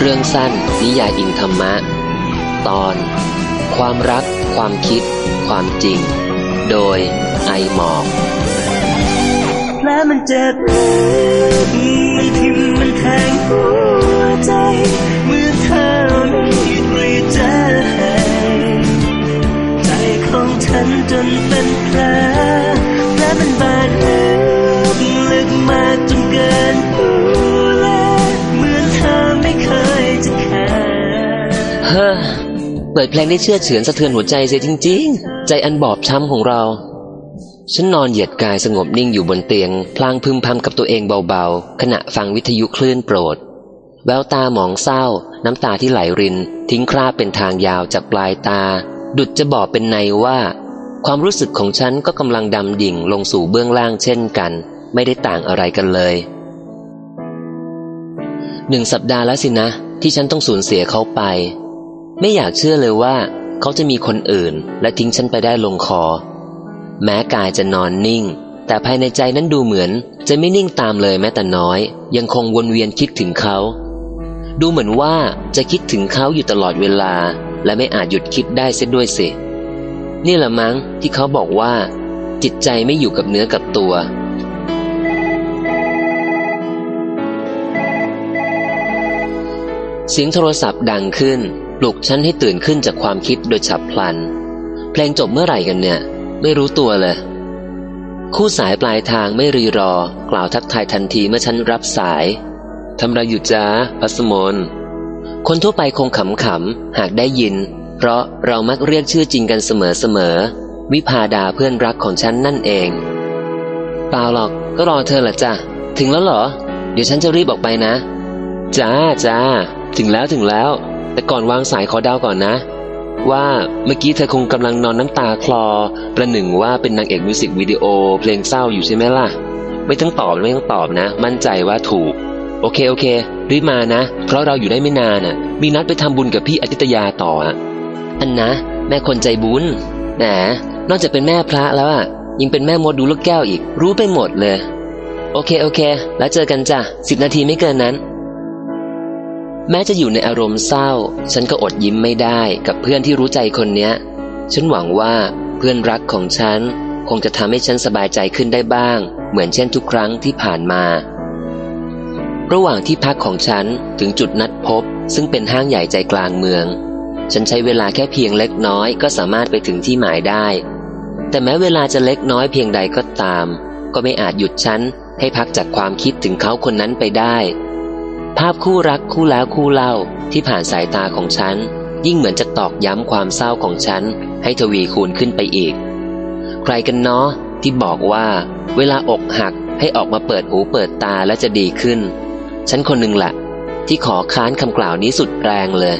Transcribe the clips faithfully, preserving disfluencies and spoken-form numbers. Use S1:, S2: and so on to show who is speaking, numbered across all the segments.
S1: เรื่องสั้นนิยายอิงธรรมะตอนความรักความคิดความจริงโดยไอหมอก
S2: และมันเจ็บมันทิ่มมันแทงหัวใจเมื่อเธอไม่กรีดใจใจของฉันจนเป็นแผลและมันบาดลึกลึกมากจนเกินผู้แลเหมือนเธอไม่เคยจะแคร์
S1: เฮ้อเปิดเพลงได้เชื่อเฉือนสะเทือนหัวใจเสียจริงๆใจอันบอบช้ำของเราฉันนอนเหยียดกายสงบนิ่งอยู่บนเตียงพลางพึมพำกับตัวเองเบาๆขณะฟังวิทยุคลื่นโปรดแววตาหมองเศร้าน้ำตาที่ไหลรินทิ้งคราบเป็นทางยาวจากปลายตาดุจจะบอกเป็นในว่าความรู้สึกของฉันก็กำลังดำดิ่งลงสู่เบื้องล่างเช่นกันไม่ได้ต่างอะไรกันเลยหนึ่งสัปดาห์แล้วสินะที่ฉันต้องสูญเสียเขาไปไม่อยากเชื่อเลยว่าเขาจะมีคนอื่นและทิ้งฉันไปได้ลงคอแม้กายจะนอนนิ่งแต่ภายในใจนั้นดูเหมือนจะไม่นิ่งตามเลยแม้แต่น้อยยังคงวนเวียนคิดถึงเขาดูเหมือนว่าจะคิดถึงเขาอยู่ตลอดเวลาและไม่อาจหยุดคิดได้เสียด้วยสินี่แหละมั้งที่เขาบอกว่าจิตใจไม่อยู่กับเนื้อกับตัวเสียงโทรศัพท์ดังขึ้นปลุกฉันให้ตื่นขึ้นจากความคิดโดยฉับพลันเพลงจบเมื่อไหร่กันเนี่ยไม่รู้ตัวเลยคู่สายปลายทางไม่รีรอกล่าวทักทายทันทีเมื่อฉันรับสายทำไรอยู่จ้าพัสมนคนทั่วไปคงขำๆหากได้ยินเพราะเรามักเรียกชื่อจริงกันเสมอๆวิภาดาเพื่อนรักของฉันนั่นเองเปล่าหรอกก็รอเธอแหละจ้ะถึงแล้วเหรอเดี๋ยวฉันจะรีบออกไปนะจ้าจ้าถึงแล้วถึงแล้วแต่ก่อนวางสายขอเดาก่อนนะว่าเมื่อกี้เธอคงกำลังนอนน้ำตาคลอประหนึ่งว่าเป็นนางเอกมิวสิกวิดีโอเพลงเศร้าอยู่ใช่ไหมล่ะไม่ต้องตอบไม่ต้องตอบนะมั่นใจว่าถูกโอเคโอเครีบมานะเพราะเราอยู่ได้ไม่นานน่ะมีนัดไปทำบุญกับพี่อาทิตยาต่ออ่ะอันนะแม่คนใจบุญแหมนอกจากเป็นแม่พระแล้วอ่ะยังเป็นแม่มดดูลูกแก้วอีกรู้ไปหมดเลยโอเคโอเคแล้วเจอกันจ้ะสิบนาทีไม่เกินนั้นแม้จะอยู่ในอารมณ์เศร้าฉันก็อดยิ้มไม่ได้กับเพื่อนที่รู้ใจคนเนี้ยฉันหวังว่าเพื่อนรักของฉันคงจะทำให้ฉันสบายใจขึ้นได้บ้างเหมือนเช่นทุกครั้งที่ผ่านมาระหว่างที่พักของฉันถึงจุดนัดพบซึ่งเป็นห้างใหญ่ใจกลางเมืองฉันใช้เวลาแค่เพียงเล็กน้อยก็สามารถไปถึงที่หมายได้แต่แม้เวลาจะเล็กน้อยเพียงใดก็ตามก็ไม่อาจหยุดฉันให้พักจากความคิดถึงเขาคนนั้นไปได้ภาพคู่รักคู่แล้วคู่เล่าที่ผ่านสายตาของฉันยิ่งเหมือนจะตอกย้ำความเศร้าของฉันให้ทวีคูณขึ้นไปอีกใครกันเนาะที่บอกว่าเวลาอกหักให้ออกมาเปิดหูเปิดตาแล้วจะดีขึ้นฉันคนหนึ่งแหละที่ขอค้านคำกล่าวนี้สุดแรงเลย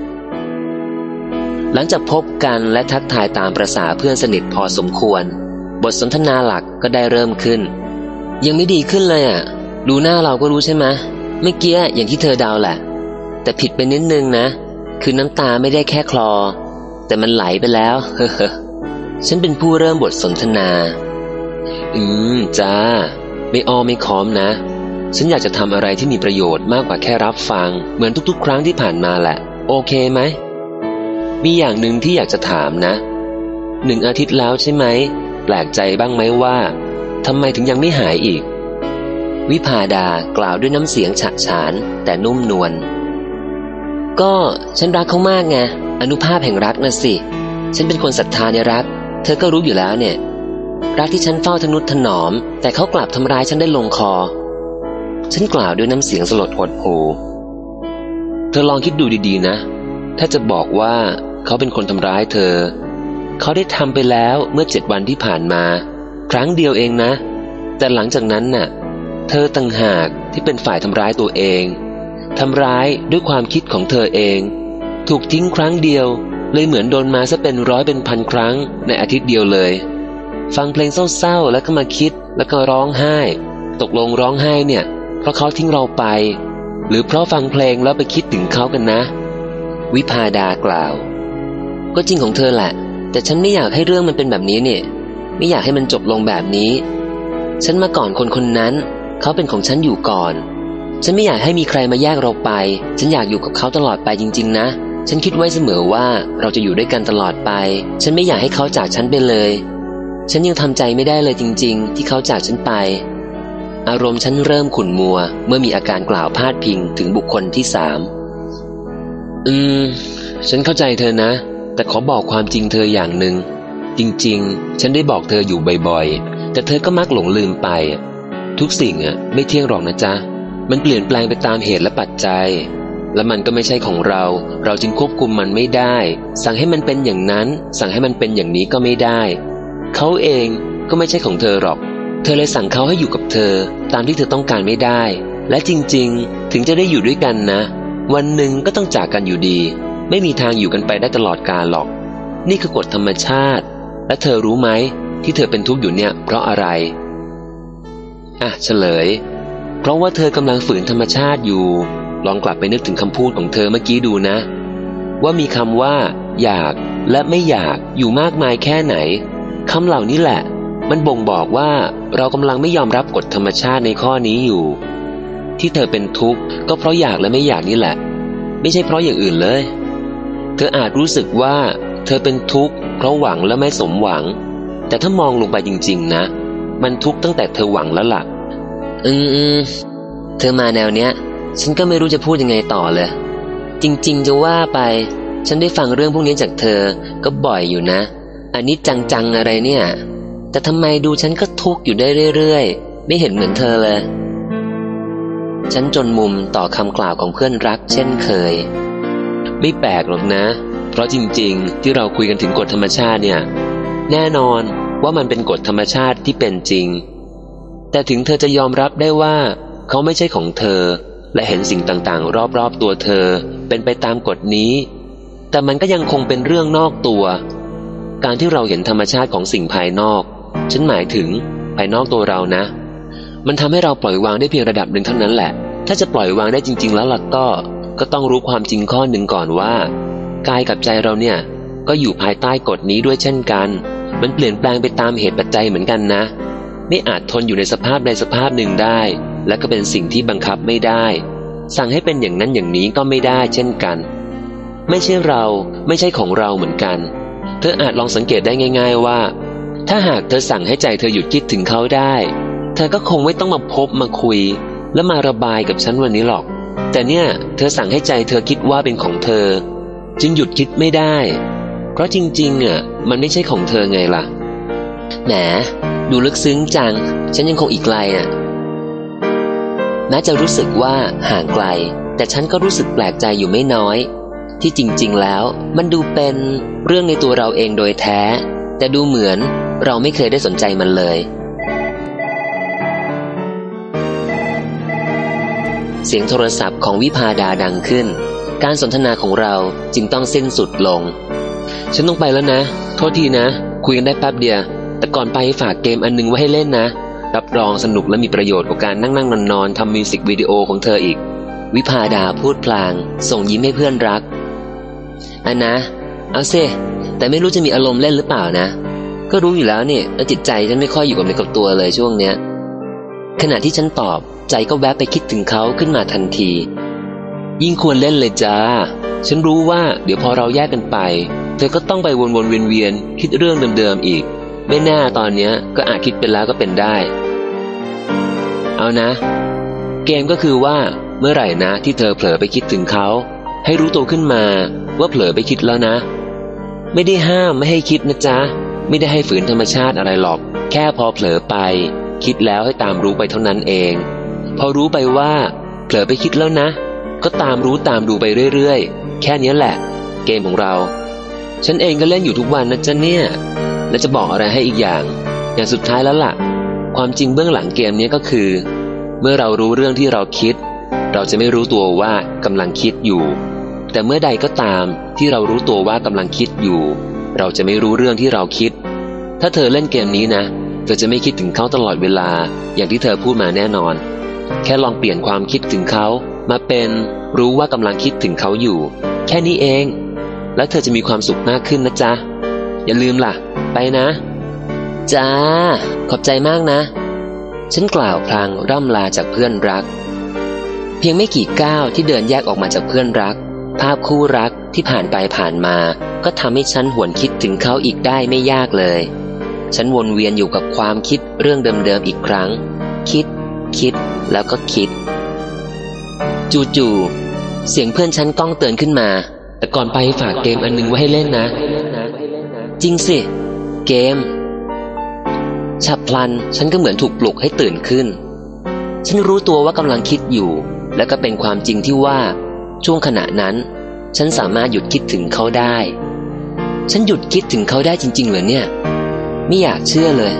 S1: หลังจากพบกันและทักทายตามประสาเพื่อนสนิทพอสมควรบทสนทนาหลักก็ได้เริ่มขึ้นยังไม่ดีขึ้นเลยอ่ะดูหน้าเราก็รู้ใช่ไหมเมื่อกี้อย่างที่เธอเดาแหละแต่ผิดไปนิดนึงนะคือน้ำตาไม่ได้แค่คลอแต่มันไหลไปแล้วเฮ้อฉันเป็นผู้เริ่มบทสนทนาอืมจ้าไม่อ้อไม่ค้อมนะฉันอยากจะทำอะไรที่มีประโยชน์มากกว่าแค่รับฟังเหมือนทุกๆครั้งที่ผ่านมาแหละโอเคไหมมีอย่างหนึ่งที่อยากจะถามนะหนึ่งอาทิตย์แล้วใช่ไหมแปลกใจบ้างไหมว่าทำไมถึงยังไม่หายอีกวิภาดากล่าวด้วยน้ำเสียงฉะฉานแต่นุ่มนวลก็ฉันรักเขามากไงอนุภาพแห่งรักน่ะสิฉันเป็นคนศรัทธาในรักเธอก็รู้อยู่แล้วเนี่ยรักที่ฉันเฝ้าทนุถนอมแต่เขากลับทำร้ายฉันได้ลงคอฉันกล่าวด้วยน้ำเสียงสลดหดหู่เธอลองคิดดูดีๆนะถ้าจะบอกว่าเขาเป็นคนทำร้ายเธอเขาได้ทำไปแล้วเมื่อเจ็ดวันที่ผ่านมาครั้งเดียวเองนะแต่หลังจากนั้นน่ะเธอต่างหากที่เป็นฝ่ายทำร้ายตัวเองทำร้ายด้วยความคิดของเธอเองถูกทิ้งครั้งเดียวเลยเหมือนโดนมาซะเป็นร้อยเป็นพันครั้งในอาทิตย์เดียวเลยฟังเพลงเศร้าๆแล้วก็มาคิดแล้วก็ร้องไห้ตกลงร้องไห้เนี่ยเพราะเขาทิ้งเราไปหรือเพราะฟังเพลงแล้วไปคิดถึงเขากันนะวิภาดากล่าวก็จริงของเธอแหละแต่ฉันไม่อยากให้เรื่องมันเป็นแบบนี้เนี่ยไม่อยากให้มันจบลงแบบนี้ฉันมาก่อนคนคนนั้นเขาเป็นของฉันอยู่ก่อนฉันไม่อยากให้มีใครมาแยกเราไปฉันอยากอยู่กับเขาตลอดไปจริงๆนะฉันคิดไว้เสมอว่าเราจะอยู่ด้วยกันตลอดไปฉันไม่อยากให้เขาจากฉันไปเลยฉันยังทำใจไม่ได้เลยจริงๆที่เขาจากฉันไปอารมณ์ฉันเริ่มขุ่นมัวเมื่อมีอาการกล่าวพาดพิงถึงบุคคลที่สามอืมฉันเข้าใจเธอนะแต่ขอบอกความจริงเธออย่างหนึ่งจริงๆฉันได้บอกเธออยู่บ่อยๆแต่เธอก็มักหลงลืมไปทุกสิ่งอ่ะไม่เที่ยงหรอกนะจ๊ะมันเปลี่ยนแปลงไปตามเหตุและปัจจัยและมันก็ไม่ใช่ของเราเราจึงควบคุมมันไม่ได้สั่งให้มันเป็นอย่างนั้นสั่งให้มันเป็นอย่างนี้ก็ไม่ได้เขาเองก็ไม่ใช่ของเธอหรอกเธอเลยสั่งเขาให้อยู่กับเธอตามที่เธอต้องการไม่ได้และจริงๆถึงจะได้อยู่ด้วยกันนะวันหนึ่งก็ต้องจากกันอยู่ดีไม่มีทางอยู่กันไปได้ตลอดกาลหรอกนี่คือกฎธรรมชาติและเธอรู้ไหมที่เธอเป็นทุกข์อยู่เนี่ยเพราะอะไรอ่ะเฉลยเพราะว่าเธอกำลังฝืนธรรมชาติอยู่ลองกลับไปนึกถึงคำพูดของเธอเมื่อกี้ดูนะว่ามีคำว่าอยากและไม่อยากอยู่มากมายแค่ไหนคำเหล่านี้แหละมันบ่งบอกว่าเรากำลังไม่ยอมรับกฎธรรมชาติในข้อนี้อยู่ที่เธอเป็นทุกข์ก็เพราะอยากและไม่อยากนี่แหละไม่ใช่เพราะอย่างอื่นเลยเธออาจรู้สึกว่าเธอเป็นทุกข์เพราะหวังและไม่สมหวังแต่ถ้ามองลงไปจริงๆนะมันทุกข์ตั้งแต่เธอหวังแล้วล่ะอืมเธอมาแนวเนี้ยฉันก็ไม่รู้จะพูดยังไงต่อเลยจริงๆจะว่าไปฉันได้ฟังเรื่องพวกนี้จากเธอก็บ่อยอยู่นะอันนี้จังๆอะไรเนี่ยแต่ทำไมดูฉันก็ทุกข์อยู่ได้เรื่อยๆไม่เห็นเหมือนเธอเลยฉันจนมุมต่อคำกล่าวของเพื่อนรักเช่นเคยไม่แปลกหรอกนะเพราะจริงๆที่เราคุยกันถึงกฎธรรมชาติเนี่ยแน่นอนว่ามันเป็นกฎธรรมชาติที่เป็นจริงแต่ถึงเธอจะยอมรับได้ว่าเขาไม่ใช่ของเธอและเห็นสิ่งต่างๆรอบๆตัวเธอเป็นไปตามกฎนี้แต่มันก็ยังคงเป็นเรื่องนอกตัวการที่เราเห็นธรรมชาติของสิ่งภายนอกฉันหมายถึงภายนอกตัวเรานะมันทำให้เราปล่อยวางได้เพียงระดับหนึ่งเท่านั้นแหละถ้าจะปล่อยวางได้จริงๆแล้วล่ะก็ก็ต้องรู้ความจริงข้อหนึ่งก่อนว่ากายกับใจเราเนี่ยก็อยู่ภายใต้กฎนี้ด้วยเช่นกันมันเปลี่ยนแปลงไปตามเหตุปัจจัยเหมือนกันนะไม่อาจทนอยู่ในสภาพใดสภาพหนึ่งได้และก็เป็นสิ่งที่บังคับไม่ได้สั่งให้เป็นอย่างนั้นอย่างนี้ก็ไม่ได้เช่นกันไม่ใช่เราไม่ใช่ของเราเหมือนกันเธออาจลองสังเกตได้ง่ายๆว่าถ้าหากเธอสั่งให้ใจเธอหยุดคิดถึงเขาได้เธอก็คงไม่ต้องมาพบมาคุยและมาระบายกับฉันวันนี้หรอกแต่เนี่ยเธอสั่งให้ใจเธอคิดว่าเป็นของเธอจึงหยุดคิดไม่ได้เพราะจริงๆอ่ะมันไม่ใช่ของเธอไงล่ะแหมดูลึกซึ้งจังฉันยังคงอีกไกลอ่ะแม้จะรู้สึกว่าห่างไกลแต่ฉันก็รู้สึกแปลกใจอยู่ไม่น้อยที่จริงๆแล้วมันดูเป็นเรื่องในตัวเราเองโดยแท้แต่ดูเหมือนเราไม่เคยได้สนใจมันเลยเสียงโทรศัพท์ของวิภาดาดังขึ้นการสนทนาของเราจึงต้องสิ้นสุดลงฉันต้องไปแล้วนะโทษทีนะคุยกันได้แป๊บเดียวแต่ก่อนไปฝากเกมอันนึงไว้ให้เล่นนะรับรองสนุกและมีประโยชน์กว่าการนั่งนั่งนอนนอนทำมิวสิกวิดีโอของเธออีกวิภาดาพูดพลางส่งยิ้มให้เพื่อนรักอันนะเอาซิแต่ไม่รู้จะมีอารมณ์เล่นหรือเปล่านะก็รู้อยู่แล้วเนี่ยแล้วจิตใจฉันไม่ค่อยอยู่กับเนื้อกับตัวเลยช่วงเนี้ยขณะที่ฉันตอบใจก็แวบไปคิดถึงเขาขึ้นมาทันทียิ่งควรเล่นเลยจ้าฉันรู้ว่าเดี๋ยวพอเราแยกกันไปเธอก็ต้องไปวนๆเวียนๆคิดเรื่องเดิมๆอีกไม่แน่ตอนเนี้ยก็อาจคิดเป็นแล้วก็เป็นได้เอานะเกมก็คือว่าเมื่อไหร่นะที่เธอเผลอไปคิดถึงเขาให้รู้ตัวขึ้นมาว่าเผลอไปคิดแล้วนะไม่ได้ห้ามไม่ให้คิดนะจ๊ะไม่ได้ให้ฝืนธรรมชาติอะไรหรอกแค่พอเผลอไปคิดแล้วให้ตามรู้ไปเท่านั้นเองพอรู้ไปว่าเผลอไปคิดแล้วนะก็ตามรู้ตามดูไปเรื่อยๆแค่นี้แหละเกมของเราฉันเองก็เล่นอยู่ทุกวันนะจ๊ะเนี่ยและจะบอกอะไรให้อีกอย่างอย่างสุดท้ายแล้วล่ะความจริงเบื้องหลังเกมนี้ก็คือเมื่อเรารู้เรื่องที่เราคิดเราจะไม่รู้ตัวว่ากำลังคิดอยู่แต่เมื่อใดก็ตามที่เรารู้ตัวว่ากำลังคิดอยู่เราจะไม่รู้เรื่องที่เราคิดถ้าเธอเล่นเกมนี้นะเธอจะไม่คิดถึงเขาตลอดเวลาอย่างที่เธอพูดมาแน่นอนแค่ลองเปลี่ยนความคิดถึงเขามาเป็นรู้ว่ากำลังคิดถึงเขาอยู่แค่นี้เองแล้วเธอจะมีความสุขมากขึ้นนะจ๊ะอย่าลืมล่ะไปนะจ้าขอบใจมากนะฉันกล่าวพลางร่ำลาจากเพื่อนรักพียงไม่กี่ก้าวที่เดินแยกออกมาจากเพื่อนรักภาพคู่รักที่ผ่านไปผ่านมาก็ทำให้ฉันหวนคิดถึงเขาอีกได้ไม่ยากเลยฉันวนเวียนอยู่กับความคิดเรื่องเดิมๆอีกครั้งคิดคิดแล้วก็คิดจู่ๆเสียงเพื่อนฉันก้องเตือนขึ้นมาแต่ก่อนไปฝากเกมอันนึงไว้ให้เล่นนะจริงสิเกมฉับพลันฉันก็เหมือนถูกปลุกให้ตื่นขึ้นฉันรู้ตัวว่ากำลังคิดอยู่และก็เป็นความจริงที่ว่าช่วงขณะนั้นฉันสามารถหยุดคิดถึงเขาได้ฉันหยุดคิดถึงเขาได้จริงๆเหรอเนี่ยไม่อยากเชื่อเลย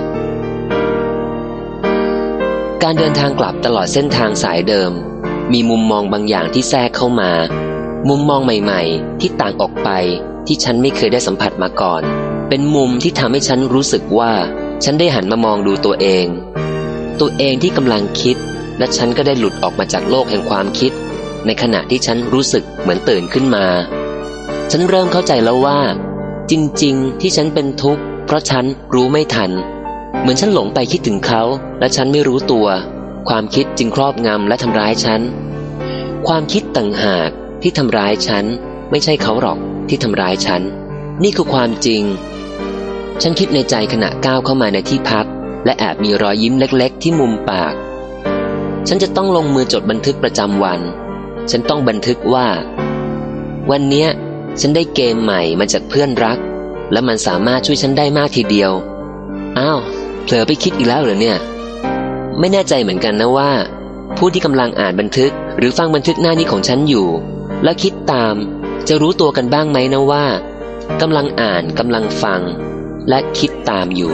S1: การเดินทางกลับตลอดเส้นทางสายเดิมมีมุมมองบางอย่างที่แทรกเข้ามามุมมองใหม่ๆที่ต่างออกไปที่ฉันไม่เคยได้สัมผัสมาก่อนเป็นมุมที่ทำให้ฉันรู้สึกว่าฉันได้หันมามองดูตัวเองตัวเองที่กำลังคิดและฉันก็ได้หลุดออกมาจากโลกแห่งความคิดในขณะที่ฉันรู้สึกเหมือนตื่นขึ้นมาฉันเริ่มเข้าใจแล้วว่าจริงๆที่ฉันเป็นทุกข์เพราะฉันรู้ไม่ทันเหมือนฉันหลงไปคิดถึงเขาและฉันไม่รู้ตัวความคิดจึงครอบงำและทำร้ายฉันความคิดต่างหากที่ทำร้ายฉันไม่ใช่เขาหรอกที่ทำร้ายฉันนี่คือความจริงฉันคิดในใจขณะก้าวเข้ามาในที่พักและแอบมีรอยยิ้มเล็กๆที่มุมปากฉันจะต้องลงมือจดบันทึกประจำวันฉันต้องบันทึกว่าวันเนี้ยฉันได้เกมใหม่มาจากเพื่อนรักและมันสามารถช่วยฉันได้มากทีเดียวอ้าวเผลอไปคิดอีกแล้วเหรอเนี่ยไม่แน่ใจเหมือนกันนะว่าผู้ที่กำลังอ่านบันทึกหรือฟังบันทึกหน้านี้ของฉันอยู่และคิดตามจะรู้ตัวกันบ้างไหมนะว่ากำลังอ่านกำลังฟังและคิดตามอยู่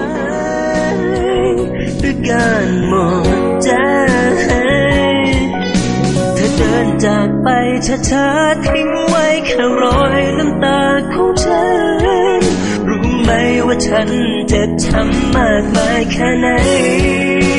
S2: ด้วยการหมดใจเธอเดินจากไปช้าๆทิ้งไว้แค่รอยน้ำตาของฉันรู้ไหมว่าฉันเจ็บช้ำมากมายแค่ไหน